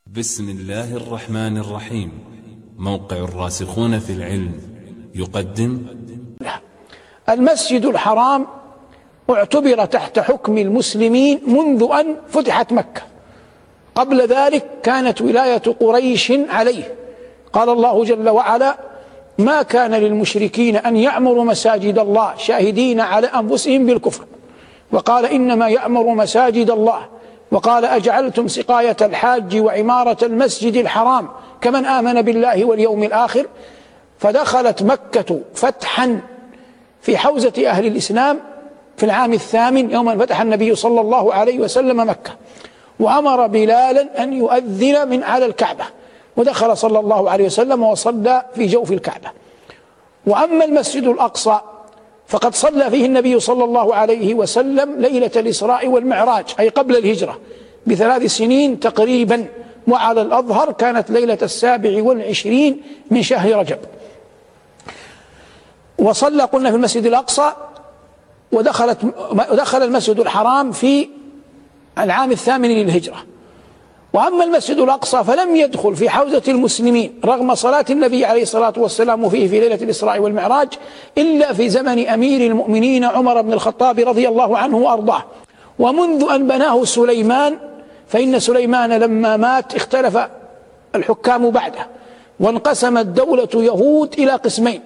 بسم الله الرحمن الرحيم. موقع الراسخون في العلم يقدم. المسجد الحرام اعتبر تحت حكم المسلمين منذ أن فتحت مكة. قبل ذلك كانت ولاية قريش عليه. قال الله جل وعلا: ما كان للمشركين أن يعمروا مساجد الله شاهدين على أنفسهم بالكفر، وقال: إنما يعمر مساجد الله، وقال: أجعلتم سقاية الحاج وعمارة المسجد الحرام كمن آمن بالله واليوم الآخر. فدخلت مكة فتحا في حوزة أهل الإسلام في العام الثامن يوم أن فتح النبي صلى الله عليه وسلم مكة، وأمر بلالا أن يؤذن من على الكعبة، ودخل صلى الله عليه وسلم وصلى في جوف الكعبة. وأما المسجد الأقصى فقد صلى فيه النبي صلى الله عليه وسلم ليلة الإسراء والمعراج، أي قبل الهجرة ب3 سنين تقريبا، وعلى الأظهر كانت ليلة 27 من شهر رجب. وصلى قلنا في المسجد الأقصى، ودخل المسجد الحرام في العام الثامن للهجرة. وأما المسجد الأقصى فلم يدخل في حوزة المسلمين رغم صلاة النبي عليه الصلاة والسلام فيه في ليلة الإسراء والمعراج إلا في زمن أمير المؤمنين عمر بن الخطاب رضي الله عنه وأرضاه. ومنذ أن بناه سليمان، فإن سليمان لما مات اختلف الحكام بعده، وانقسمت دولة يهود إلى قسمين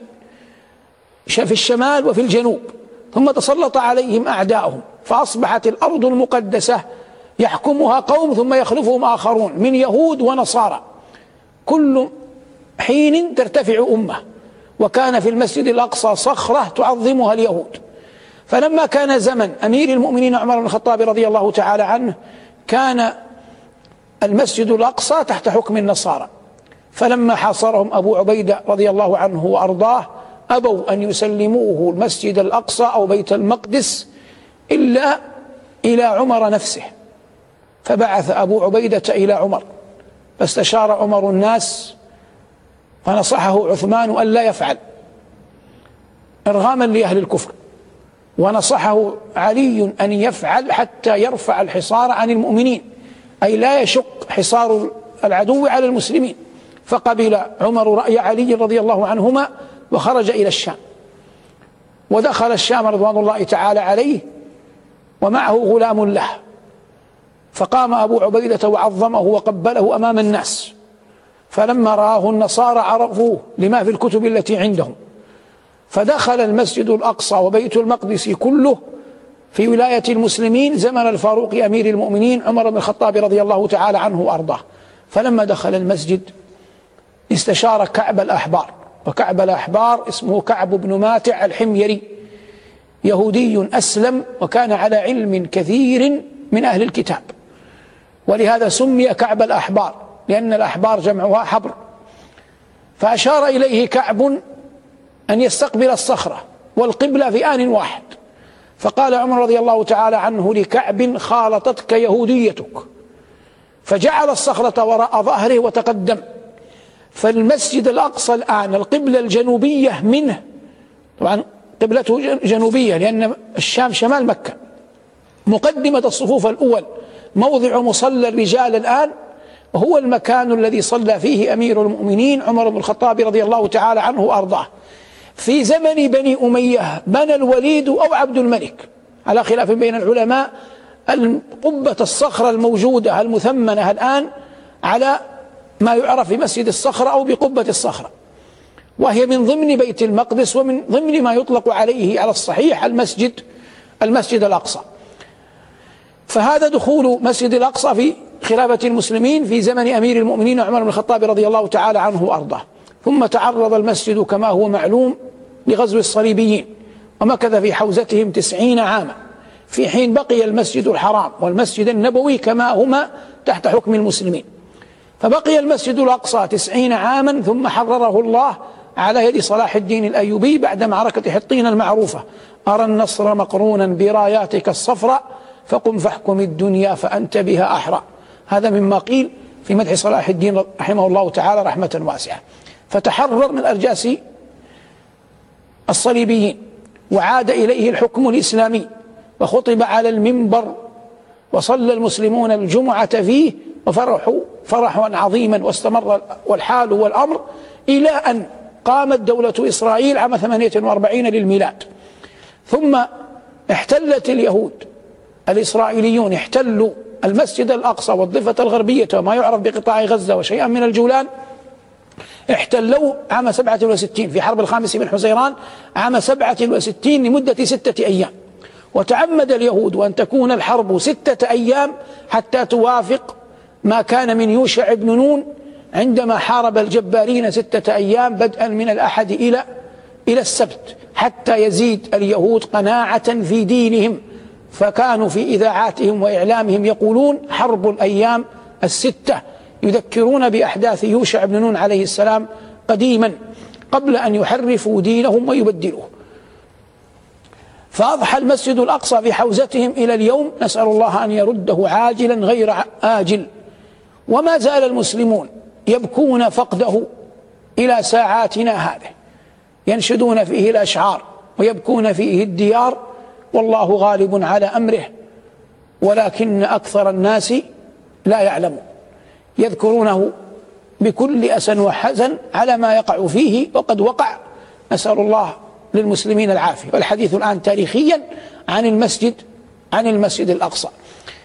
في الشمال وفي الجنوب، ثم تسلط عليهم أعداؤهم، فأصبحت الأرض المقدسة يحكمها قوم ثم يخلفهم آخرون من يهود ونصارى، كل حين ترتفع أمة. وكان في المسجد الأقصى صخرة تعظمها اليهود. فلما كان زمن أمير المؤمنين عمر بن الخطاب رضي الله تعالى عنه كان المسجد الأقصى تحت حكم النصارى، فلما حاصرهم أبو عبيدة رضي الله عنه وأرضاه أبوا أن يسلموه المسجد الأقصى أو بيت المقدس إلا إلى عمر نفسه، فبعث أبو عبيدة إلى عمر، فاستشار عمر الناس، فنصحه عثمان أن لا يفعل إرغاما لأهل الكفر، ونصحه علي أن يفعل حتى يرفع الحصار عن المؤمنين، أي لا يشق حصار العدو على المسلمين. فقبل عمر رأي علي رضي الله عنهما وخرج إلى الشام، ودخل الشام رضوان الله تعالى عليه ومعه غلام له، فقام أبو عبيدة وعظمه وقبله أمام الناس، فلما رآه النصارى عرفوه لما في الكتب التي عندهم، فدخل المسجد الأقصى وبيت المقدس كله في ولاية المسلمين زمن الفاروق أمير المؤمنين عمر بن الخطاب رضي الله تعالى عنه وأرضاه. فلما دخل المسجد استشار كعب الأحبار، وكعب الأحبار اسمه كعب بن ماتع الحميري، يهودي أسلم وكان على علم كثير من أهل الكتاب، ولهذا سمي كعب الأحبار، لأن الأحبار جمعها حبر. فأشار إليه كعب أن يستقبل الصخرة والقبلة في آن واحد، فقال عمر رضي الله تعالى عنه لكعب: خالطتك يهوديتك، فجعل الصخرة وراء ظهره وتقدم. فالمسجد الأقصى الآن القبلة الجنوبية منه، طبعا قبلته جنوبية لأن الشام شمال مكة، مقدمة الصفوف الأول موضع مصلى الرجال الآن، وهو المكان الذي صلى فيه أمير المؤمنين عمر بن الخطاب رضي الله تعالى عنه وأرضاه. في زمن بني أمية بنى الوليد أو عبد الملك، على خلاف بين العلماء، قبة الصخرة الموجودة المثمنة الآن على ما يعرف بمسجد الصخرة أو بقبة الصخرة، وهي من ضمن بيت المقدس ومن ضمن ما يطلق عليه على الصحيح المسجد الأقصى. فهذا دخول مسجد الأقصى في خلافة المسلمين في زمن أمير المؤمنين عمر بن الخطاب رضي الله تعالى عنه وأرضاه. ثم تعرض المسجد كما هو معلوم لغزو الصليبيين، ومكث في حوزتهم 90 عاما، في حين بقي المسجد الحرام والمسجد النبوي كما هما تحت حكم المسلمين. فبقي المسجد الأقصى 90 عاما، ثم حرره الله على يد صلاح الدين الأيوبي بعد معركة حطين المعروفة: أرى النصر مقرونا براياتك الصفراء، فقم فاحكم الدنيا فأنت بها أحرى. هذا مما قيل في مدح صلاح الدين رحمه الله تعالى رحمة واسعة. فتحرر من أرجاس الصليبيين، وعاد إليه الحكم الإسلامي، وخطب على المنبر، وصلى المسلمون الجمعة فيه وفرحوا فرحا عظيما، واستمر والحال والأمر إلى أن قامت دولة إسرائيل عام 48 للميلاد. ثم احتلت اليهود الإسرائيليون احتلوا المسجد الأقصى والضفة الغربية وما يعرف بقطاع غزة وشيئا من الجولان، احتلوا عام 67 في حرب الخامس من حزيران عام 67 لمدة 6 أيام. وتعمد اليهود أن تكون الحرب 6 أيام حتى توافق ما كان من يوشع بن نون عندما حارب الجبارين 6 أيام بدءا من الأحد إلى السبت، حتى يزيد اليهود قناعة في دينهم. فكانوا في إذاعاتهم وإعلامهم يقولون حرب الأيام 6، يذكرون بأحداث يوشع بن نون عليه السلام قديما قبل أن يحرفوا دينهم ويبدلوه. فأضحى المسجد الأقصى في حوزتهم إلى اليوم، نسأل الله أن يرده عاجلا غير آجل. وما زال المسلمون يبكون فقده إلى ساعاتنا هذه، ينشدون فيه الأشعار ويبكون فيه الديار، والله غالب على أمره ولكن أكثر الناس لا يعلمون. يذكرونه بكل أسى وحزن على ما يقع فيه وقد وقع، نسأل الله للمسلمين العافية. والحديث الآن تاريخيا عن المسجد الأقصى.